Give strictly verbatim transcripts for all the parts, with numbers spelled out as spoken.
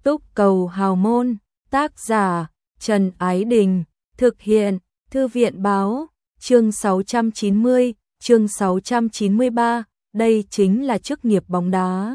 Túc Cầu Hào Môn, tác giả Trần Ái Đình, thực hiện Thư viện Báo, chương sáu trăm chín mươi, chương sáu trăm chín mươi ba, đây chính là chức nghiệp bóng đá.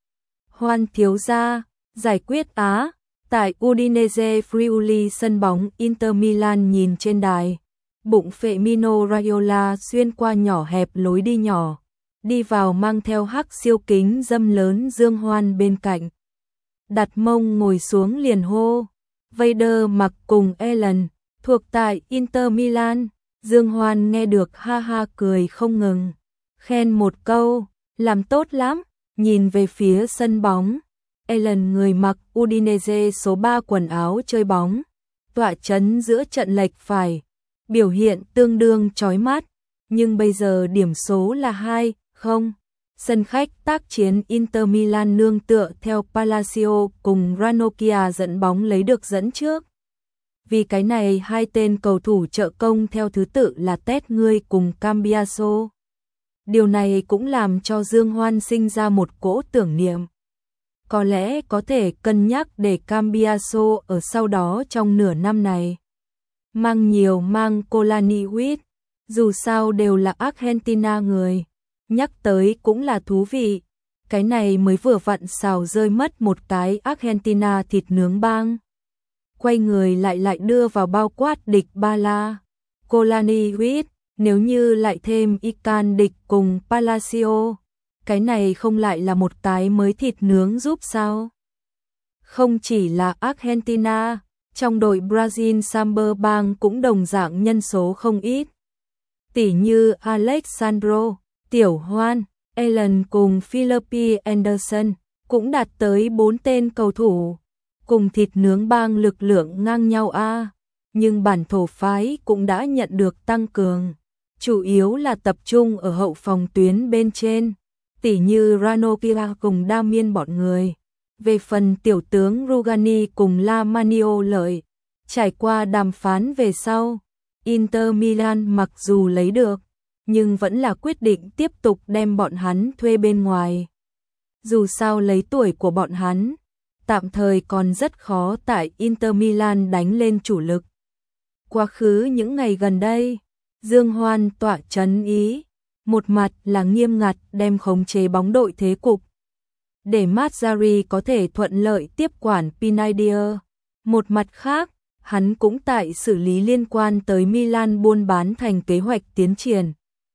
Hoan thiếu gia, giải quyết Á, tại Udinese Friuli sân bóng Inter Milan nhìn trên đài, bụng phệ Mino Raiola xuyên qua nhỏ hẹp lối đi nhỏ, đi vào mang theo hắc siêu kính dâm lớn Dương Hoan bên cạnh. Đặt mông ngồi xuống liền hô, Vader mặc cùng Ellen, thuộc tại Inter Milan. Dương Hoan nghe được ha ha cười không ngừng, khen một câu, làm tốt lắm, nhìn về phía sân bóng. Ellen người mặc Udinese số ba quần áo chơi bóng, tọa chấn giữa trận lệch phải, biểu hiện tương đương chói mắt, nhưng bây giờ điểm số là hai không. Sân khách tác chiến Inter Milan nương tựa theo Palacio cùng Ranocchia dẫn bóng lấy được dẫn trước. Vì cái này hai tên cầu thủ trợ công theo thứ tự là Tết Ngươi cùng Cambiaso. Điều này cũng làm cho Dương Hoan sinh ra một cỗ tưởng niệm. Có lẽ có thể cân nhắc để Cambiaso ở sau đó trong nửa năm này mang nhiều mang Colaniwit, dù sao đều là Argentina người. Nhắc tới cũng là thú vị, cái này mới vừa vặn xào rơi mất một cái Argentina thịt nướng bang. Quay người lại lại đưa vào bao quát địch Ba La, Colaniwit, nếu như lại thêm Ican địch cùng Palacio, cái này không lại là một cái mới thịt nướng giúp sao? Không chỉ là Argentina, trong đội Brazil Samba bang cũng đồng dạng nhân số không ít. Tỷ như Alexandro, Tiểu Hoan, Ellen cùng Philippi Anderson cũng đạt tới bốn tên cầu thủ, cùng thịt nướng bang lực lượng ngang nhau a, nhưng bản thổ phái cũng đã nhận được tăng cường, chủ yếu là tập trung ở hậu phòng tuyến bên trên, tỷ như Ranocchia cùng Damian bọn người. Về phần tiểu tướng Rugani cùng La Manio lợi, trải qua đàm phán về sau, Inter Milan mặc dù lấy được, nhưng vẫn là quyết định tiếp tục đem bọn hắn thuê bên ngoài. Dù sao lấy tuổi của bọn hắn, tạm thời còn rất khó tại Inter Milan đánh lên chủ lực. Quá khứ những ngày gần đây, Dương Hoan tọa chấn ý, một mặt là nghiêm ngặt đem khống chế bóng đội thế cục, để Mazzarri có thể thuận lợi tiếp quản Pinaidia. Một mặt khác, hắn cũng tại xử lý liên quan tới Milan buôn bán thành kế hoạch tiến triển.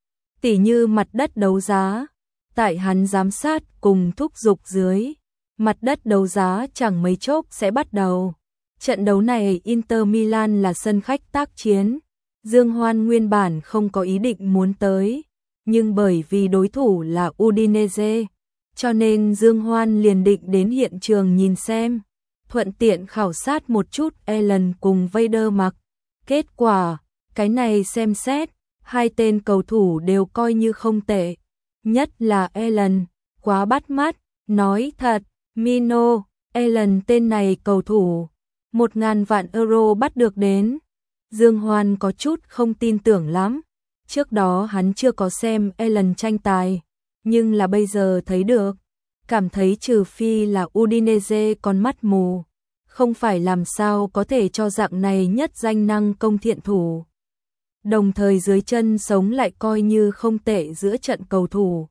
Tỷ như mặt đất đấu giá, tại hắn giám sát cùng thúc giục dưới, mặt đất đấu giá chẳng mấy chốc sẽ bắt đầu. Trận đấu này Inter Milan là sân khách tác chiến, Dương Hoan nguyên bản không có ý định muốn tới, nhưng bởi vì đối thủ là Udinese, cho nên Dương Hoan liền định đến hiện trường nhìn xem, thuận tiện khảo sát một chút Ellen cùng Vader mặc. Kết quả, cái này xem xét, hai tên cầu thủ đều coi như không tệ, nhất là Ellen, quá bắt mắt, nói thật, Mino, Ellen tên này cầu thủ, một ngàn vạn euro bắt được đến. Dương Hoan có chút không tin tưởng lắm, trước đó hắn chưa có xem Ellen tranh tài, nhưng là bây giờ thấy được, cảm thấy trừ phi là Udinese con mắt mù, không phải làm sao có thể cho dạng này nhất danh năng công thiện thủ. Đồng thời dưới chân sống lại coi như không tệ giữa trận cầu thủ.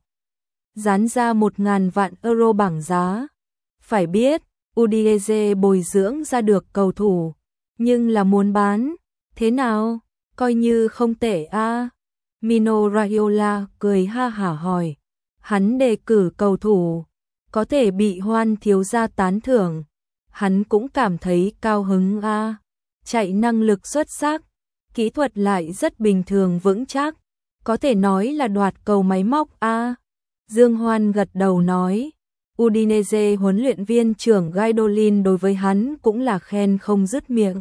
Dán ra một ngàn vạn euro bảng giá. Phải biết, Udinese bồi dưỡng ra được cầu thủ, nhưng là muốn bán, thế nào, coi như không tệ a. À? Mino Raiola cười ha hả hỏi, hắn đề cử cầu thủ, có thể bị Hoan thiếu gia tán thưởng, hắn cũng cảm thấy cao hứng a. À? Chạy năng lực xuất sắc, kỹ thuật lại rất bình thường vững chắc, có thể nói là đoạt cầu máy móc a. À? Dương Hoan gật đầu nói, Udinese huấn luyện viên trưởng Gaidolin đối với hắn cũng là khen không dứt miệng.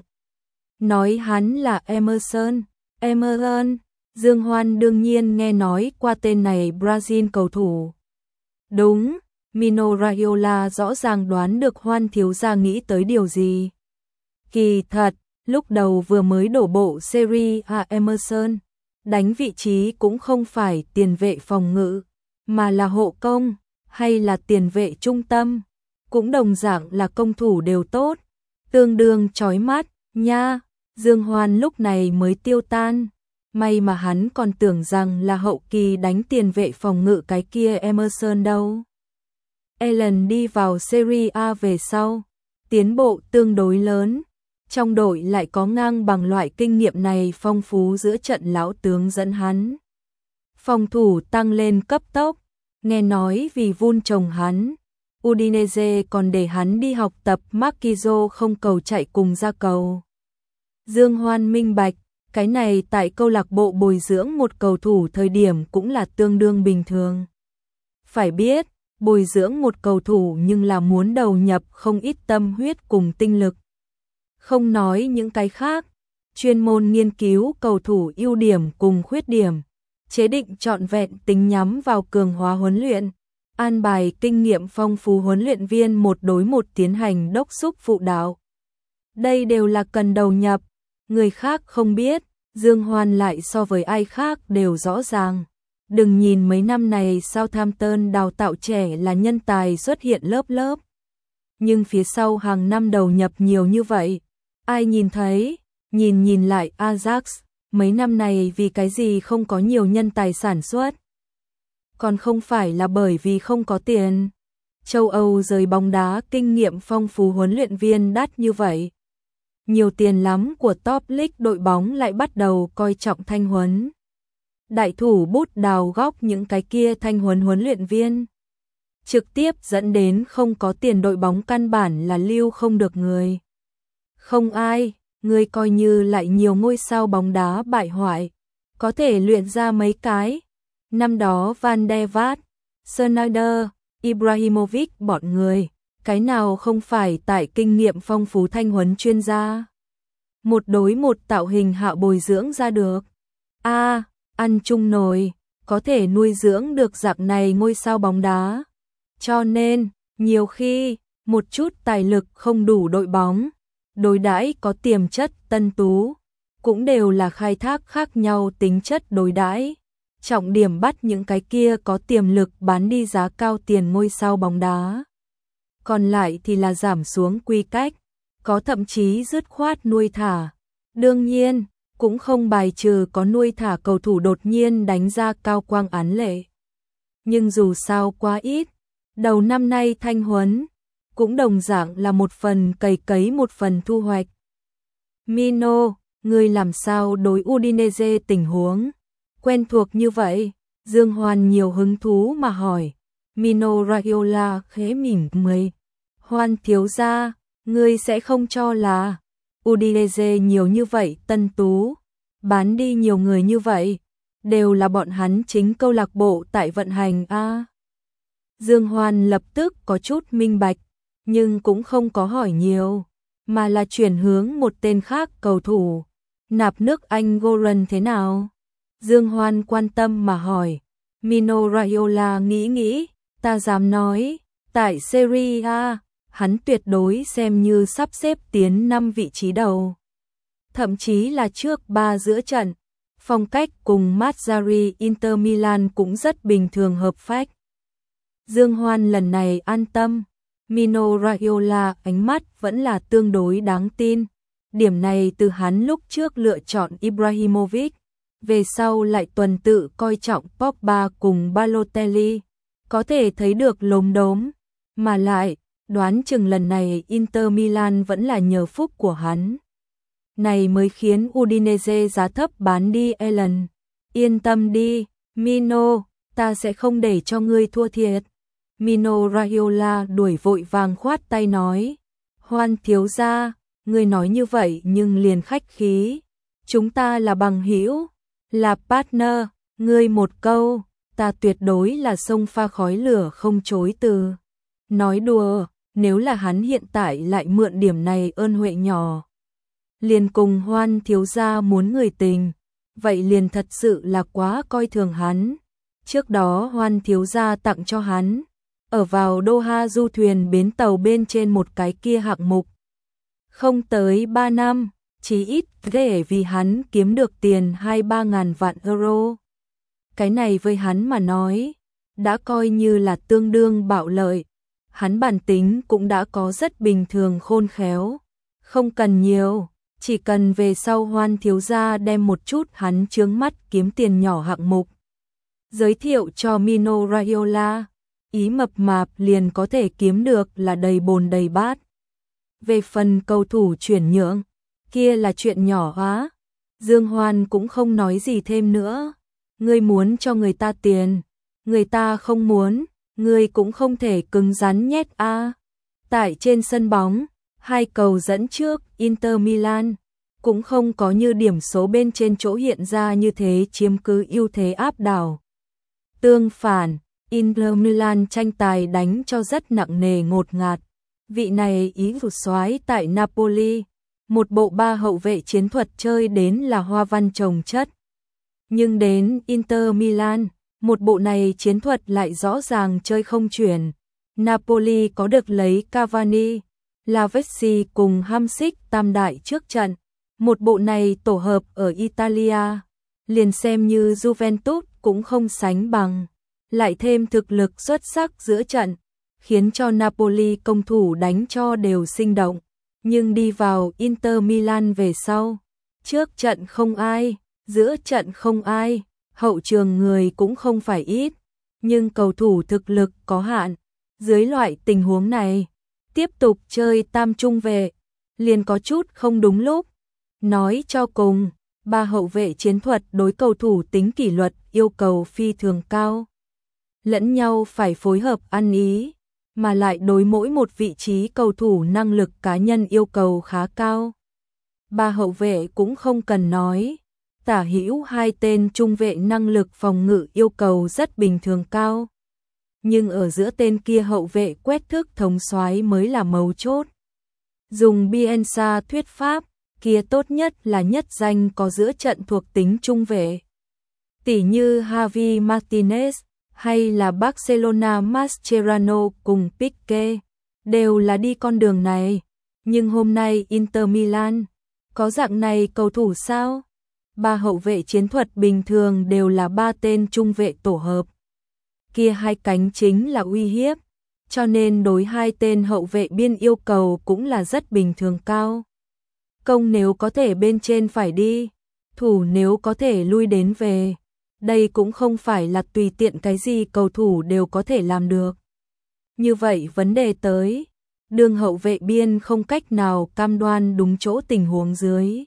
Nói hắn là Emerson, Emerson, Dương Hoan đương nhiên nghe nói qua tên này Brazil cầu thủ. Đúng, Mino Raiola rõ ràng đoán được Hoan thiếu gia nghĩ tới điều gì. Kỳ thật, lúc đầu vừa mới đổ bộ Serie A Emerson, đánh vị trí cũng không phải tiền vệ phòng ngự, mà là hộ công, hay là tiền vệ trung tâm, cũng đồng dạng là công thủ đều tốt, tương đương chói mắt, nha. Dương Hoan lúc này mới tiêu tan, may mà hắn còn tưởng rằng là hậu kỳ đánh tiền vệ phòng ngự cái kia Emerson đâu. Allen đi vào Serie A về sau, tiến bộ tương đối lớn, trong đội lại có ngang bằng loại kinh nghiệm này phong phú giữa trận lão tướng dẫn hắn. Phòng thủ tăng lên cấp tốc, nghe nói vì vun trồng hắn, Udinese còn để hắn đi học tập Marquisio không cầu chạy cùng ra cầu. Dương Hoan minh bạch, cái này tại câu lạc bộ bồi dưỡng một cầu thủ thời điểm cũng là tương đương bình thường. Phải biết, bồi dưỡng một cầu thủ nhưng là muốn đầu nhập không ít tâm huyết cùng tinh lực. Không nói những cái khác, chuyên môn nghiên cứu cầu thủ ưu điểm cùng khuyết điểm, chế định trọn vẹn tính nhắm vào cường hóa huấn luyện, an bài kinh nghiệm phong phú huấn luyện viên một đối một tiến hành đốc thúc phụ đạo. Đây đều là cần đầu nhập, người khác không biết, Dương Hoan lại so với ai khác đều rõ ràng. Đừng nhìn mấy năm này Southampton đào tạo trẻ là nhân tài xuất hiện lớp lớp. Nhưng phía sau hàng năm đầu nhập nhiều như vậy, ai nhìn thấy, nhìn nhìn lại Ajax, mấy năm này vì cái gì không có nhiều nhân tài sản xuất. Còn không phải là bởi vì không có tiền. Châu Âu giới bóng đá kinh nghiệm phong phú huấn luyện viên đắt như vậy. Nhiều tiền lắm của top league đội bóng lại bắt đầu coi trọng thanh huấn. Đại thủ bút đào góc những cái kia thanh huấn huấn luyện viên. Trực tiếp dẫn đến không có tiền đội bóng căn bản là lưu không được người. Không ai, người coi như lại nhiều ngôi sao bóng đá bại hoại, có thể luyện ra mấy cái. Năm đó Van der Vaart, Sneijder, Ibrahimovic bọn người, cái nào không phải tại kinh nghiệm phong phú thanh huấn chuyên gia. Một đối một tạo hình hạ bồi dưỡng ra được. A, à, ăn chung nồi, có thể nuôi dưỡng được dạng này ngôi sao bóng đá. Cho nên, nhiều khi, một chút tài lực không đủ đội bóng, đối đãi có tiềm chất tân tú, cũng đều là khai thác khác nhau tính chất đối đãi. Trọng điểm bắt những cái kia có tiềm lực bán đi giá cao tiền ngôi sao bóng đá. Còn lại thì là giảm xuống quy cách, có thậm chí dứt khoát nuôi thả. Đương nhiên, cũng không bài trừ có nuôi thả cầu thủ đột nhiên đánh ra cao quang án lệ. Nhưng dù sao quá ít, đầu năm nay thanh huấn, cũng đồng dạng là một phần cày cấy một phần thu hoạch. Mino, người làm sao đối Udinese tình huống? Quen thuộc như vậy, Dương Hoan nhiều hứng thú mà hỏi. Mino Raiola khẽ mỉm cười. Hoan thiếu gia, ngươi sẽ không cho là Udinese nhiều như vậy tân tú, bán đi nhiều người như vậy, đều là bọn hắn chính câu lạc bộ tại vận hành a. À, Dương Hoan lập tức có chút minh bạch, nhưng cũng không có hỏi nhiều, mà là chuyển hướng một tên khác cầu thủ. Nạp nước Anh Goran thế nào? Dương Hoan quan tâm mà hỏi. Mino Raiola nghĩ nghĩ, ta dám nói, tại Serie A, hắn tuyệt đối xem như sắp xếp tiến năm vị trí đầu. Thậm chí là trước ba giữa trận, phong cách cùng Mazzarri Inter Milan cũng rất bình thường hợp phách. Dương Hoan lần này an tâm, Mino Raiola ánh mắt vẫn là tương đối đáng tin. Điểm này từ hắn lúc trước lựa chọn Ibrahimovic, về sau lại tuần tự coi trọng Pogba cùng Balotelli, có thể thấy được lốm đốm, mà lại, đoán chừng lần này Inter Milan vẫn là nhờ phúc của hắn. Này mới khiến Udinese giá thấp bán đi Allen. Yên tâm đi, Mino, ta sẽ không để cho ngươi thua thiệt. Mino Raiola đuổi vội vàng khoát tay nói. Hoan thiếu gia, ngươi nói như vậy nhưng liền khách khí. Chúng ta là bằng hữu, là partner, ngươi một câu, ta tuyệt đối là sông pha khói lửa không chối từ. Nói đùa, nếu là hắn hiện tại lại mượn điểm này ơn huệ nhỏ, liền cùng Hoan thiếu gia muốn người tình, vậy liền thật sự là quá coi thường hắn. Trước đó Hoan thiếu gia tặng cho hắn, ở vào Doha du thuyền bến tàu bên trên một cái kia hạng mục. Không tới ba năm, chí ít để vì hắn kiếm được tiền hai ba ngàn vạn euro. Cái này với hắn mà nói, đã coi như là tương đương bạo lợi. hắn bản tính cũng đã có rất bình thường khôn khéo, không cần nhiều, chỉ cần về sau Hoan thiếu gia đem một chút hắn chướng mắt kiếm tiền nhỏ hạng mục giới thiệu cho Mino Raiola, ý mập mạp liền có thể kiếm được là đầy bồn đầy bát. Về phần cầu thủ chuyển nhượng, kia là chuyện nhỏ hóa. Dương Hoan cũng không nói gì thêm nữa. Ngươi muốn cho người ta tiền, người ta không muốn, ngươi cũng không thể cứng rắn nhét a. À. Tại trên sân bóng, hai cầu dẫn trước Inter Milan cũng không có như điểm số bên trên chỗ hiện ra như thế chiếm cứ ưu thế áp đảo. Tương phản, Inter Milan tranh tài đánh cho rất nặng nề ngột ngạt. Vị này ý thủ soái tại Napoli, một bộ ba hậu vệ chiến thuật chơi đến là hoa văn chồng chất. Nhưng đến Inter Milan, một bộ này chiến thuật lại rõ ràng chơi không chuyển. Napoli có được lấy Cavani, Lavezzi cùng Hamsik tam đại trước trận. Một bộ này tổ hợp ở Italia, liền xem như Juventus cũng không sánh bằng. Lại thêm thực lực xuất sắc giữa trận, khiến cho Napoli công thủ đánh cho đều sinh động. Nhưng đi vào Inter Milan về sau, trước trận không ai, giữa trận không ai, hậu trường người cũng không phải ít, nhưng cầu thủ thực lực có hạn. Dưới loại tình huống này, tiếp tục chơi tam trung vệ, liền có chút không đúng lúc. Nói cho cùng, ba hậu vệ chiến thuật đối cầu thủ tính kỷ luật yêu cầu phi thường cao. Lẫn nhau phải phối hợp ăn ý, mà lại đối mỗi một vị trí cầu thủ năng lực cá nhân yêu cầu khá cao. Ba hậu vệ cũng không cần nói, tả hữu hai tên trung vệ năng lực phòng ngự yêu cầu rất bình thường cao. Nhưng ở giữa tên kia hậu vệ quét thước thống soái mới là mấu chốt. Dùng Bielsa thuyết pháp, kia tốt nhất là nhất danh có giữa trận thuộc tính trung vệ. Tỷ như Javi Martinez hay là Barcelona Mascherano cùng Pique, đều là đi con đường này. Nhưng hôm nay Inter Milan, có dạng này cầu thủ sao? Ba hậu vệ chiến thuật bình thường đều là ba tên trung vệ tổ hợp. Kia hai cánh chính là uy hiếp, cho nên đối hai tên hậu vệ biên yêu cầu cũng là rất bình thường cao. Công nếu có thể bên trên phải đi, thủ nếu có thể lui đến về. Đây cũng không phải là tùy tiện cái gì cầu thủ đều có thể làm được. Như vậy vấn đề tới, đường hậu vệ biên không cách nào cam đoan đúng chỗ tình huống dưới.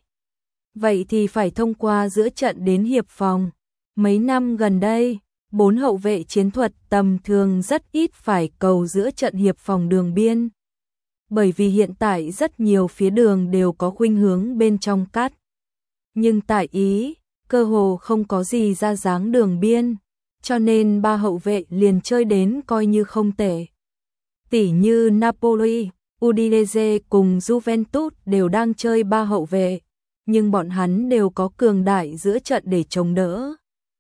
Vậy thì phải thông qua giữa trận đến hiệp phòng. Mấy năm gần đây, bốn hậu vệ chiến thuật tầm thường rất ít phải cầu giữa trận hiệp phòng đường biên. Bởi vì hiện tại rất nhiều phía đường đều có khuynh hướng bên trong cắt. Nhưng tại Ý, cơ hồ không có gì ra dáng đường biên, cho nên ba hậu vệ liền chơi đến coi như không tệ. Tỷ như Napoli, Udinese cùng Juventus đều đang chơi ba hậu vệ, nhưng bọn hắn đều có cường đại giữa trận để chống đỡ.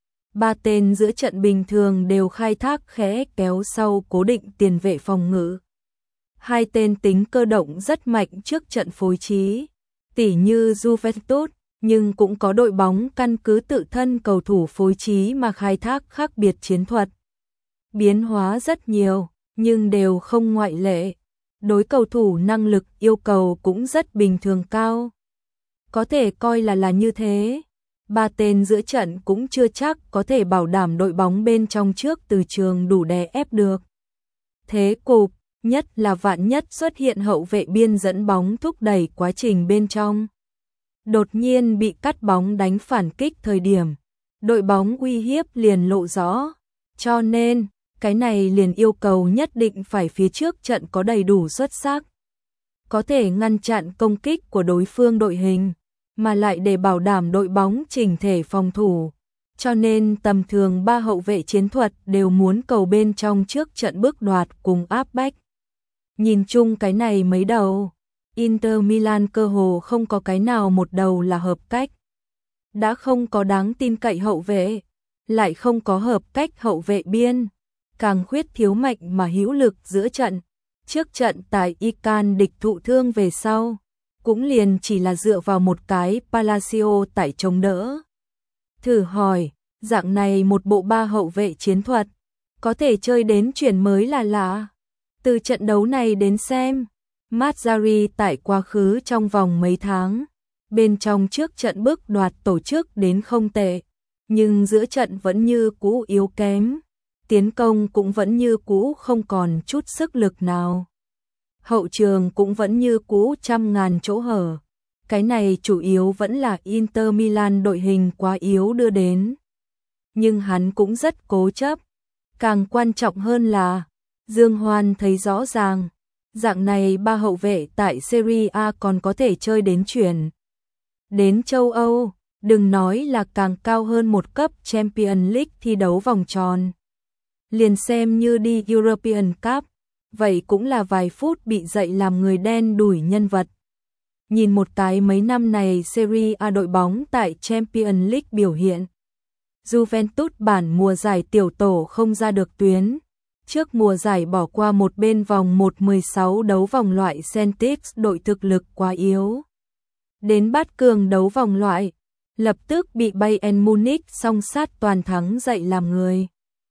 Ba tên giữa trận bình thường đều khai thác khẽ kéo sau cố định tiền vệ phòng ngự. Hai tên tính cơ động rất mạnh trước trận phối trí, tỷ như Juventus, nhưng cũng có đội bóng căn cứ tự thân cầu thủ phối trí mà khai thác khác biệt chiến thuật. Biến hóa rất nhiều, nhưng đều không ngoại lệ. Đối cầu thủ năng lực yêu cầu cũng rất bình thường cao. Có thể coi là là như thế. Ba tên giữa trận cũng chưa chắc có thể bảo đảm đội bóng bên trong trước từ trường đủ đè ép được. Thế cục, nhất là vạn nhất xuất hiện hậu vệ biên dẫn bóng thúc đẩy quá trình bên trong. Đột nhiên bị cắt bóng đánh phản kích thời điểm, đội bóng uy hiếp liền lộ rõ. Cho nên, cái này liền yêu cầu nhất định phải phía trước trận có đầy đủ xuất sắc. Có thể ngăn chặn công kích của đối phương đội hình, mà lại để bảo đảm đội bóng chỉnh thể phòng thủ. Cho nên tầm thường ba hậu vệ chiến thuật đều muốn cầu bên trong trước trận bước đoạt cùng áp bách. Nhìn chung cái này mấy đầu, Inter Milan cơ hồ không có cái nào một đầu là hợp cách. Đã không có đáng tin cậy hậu vệ, lại không có hợp cách hậu vệ biên, càng khuyết thiếu mạnh mà hữu lực giữa trận. Trước trận tại Ican địch thụ thương về sau, cũng liền chỉ là dựa vào một cái Palacio tại chống đỡ. Thử hỏi, dạng này một bộ ba hậu vệ chiến thuật, có thể chơi đến chuyển mới là lạ. Từ trận đấu này đến xem, Mazzarri tại quá khứ trong vòng mấy tháng, bên trong trước trận bước đoạt tổ chức đến không tệ, nhưng giữa trận vẫn như cũ yếu kém, tiến công cũng vẫn như cũ không còn chút sức lực nào. Hậu trường cũng vẫn như cũ trăm ngàn chỗ hở. Cái này chủ yếu vẫn là Inter Milan đội hình quá yếu đưa đến. Nhưng hắn cũng rất cố chấp. Càng quan trọng hơn là, Dương Hoan thấy rõ ràng, dạng này ba hậu vệ tại Serie A còn có thể chơi đến chuyển. Đến châu Âu, đừng nói là càng cao hơn một cấp Champions League thi đấu vòng tròn. Liền xem như đi European Cup, vậy cũng là vài phút bị dạy làm người đen đủi nhân vật. Nhìn một cái mấy năm này Serie A đội bóng tại Champions League biểu hiện. Juventus bản mùa giải tiểu tổ không ra được tuyến. Trước mùa giải bỏ qua một bên vòng một mười sáu đấu vòng loại Celtics đội thực lực quá yếu. Đến bát cường đấu vòng loại, lập tức bị Bayern Munich song sát toàn thắng dạy làm người.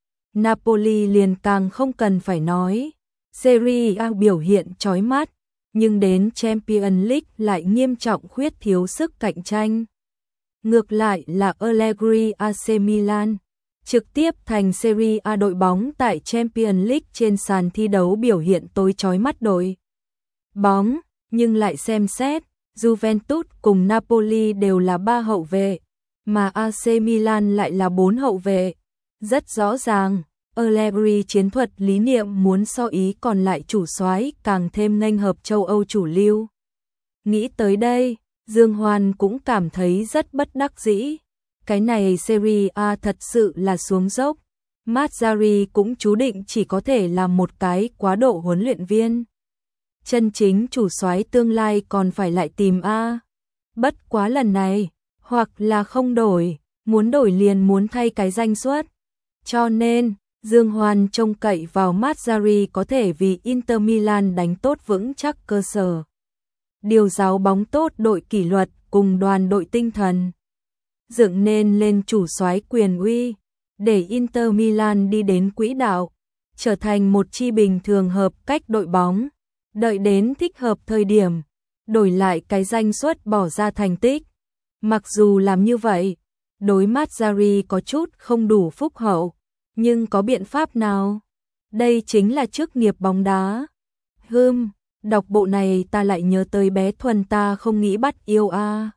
Napoli liền càng không cần phải nói. Serie A biểu hiện chói mắt, nhưng đến Champions League lại nghiêm trọng khuyết thiếu sức cạnh tranh. Ngược lại là Allegri a xê Milan, trực tiếp thành Serie A đội bóng tại Champions League trên sàn thi đấu biểu hiện tối chói mắt đội bóng, nhưng lại xem xét, Juventus cùng Napoli đều là ba hậu vệ, mà a xê Milan lại là bốn hậu vệ. Rất rõ ràng, Allegri chiến thuật lý niệm muốn so ý còn lại chủ soái càng thêm nghênh hợp châu Âu chủ lưu. Nghĩ tới đây, Dương Hoan cũng cảm thấy rất bất đắc dĩ. Cái này Serie A thật sự là xuống dốc. Mazzarri cũng chú định chỉ có thể làm một cái quá độ huấn luyện viên. Chân chính chủ soái tương lai còn phải lại tìm A. Bất quá lần này, hoặc là không đổi, muốn đổi liền muốn thay cái danh suất. Cho nên, Dương Hoan trông cậy vào Mazzarri có thể vì Inter Milan đánh tốt vững chắc cơ sở. Điều giáo bóng tốt đội kỷ luật cùng đoàn đội tinh thần. Dựng nên lên chủ soái quyền uy, để Inter Milan đi đến quỹ đạo, trở thành một chi bình thường hợp cách đội bóng. Đợi đến thích hợp thời điểm, đổi lại cái danh suất bỏ ra thành tích. Mặc dù làm như vậy, đối Mazzarri có chút không đủ phúc hậu, nhưng có biện pháp nào? Đây chính là chức nghiệp bóng đá. Hừm, đọc bộ này ta lại nhớ tới bé Thuần ta không nghĩ bắt yêu a.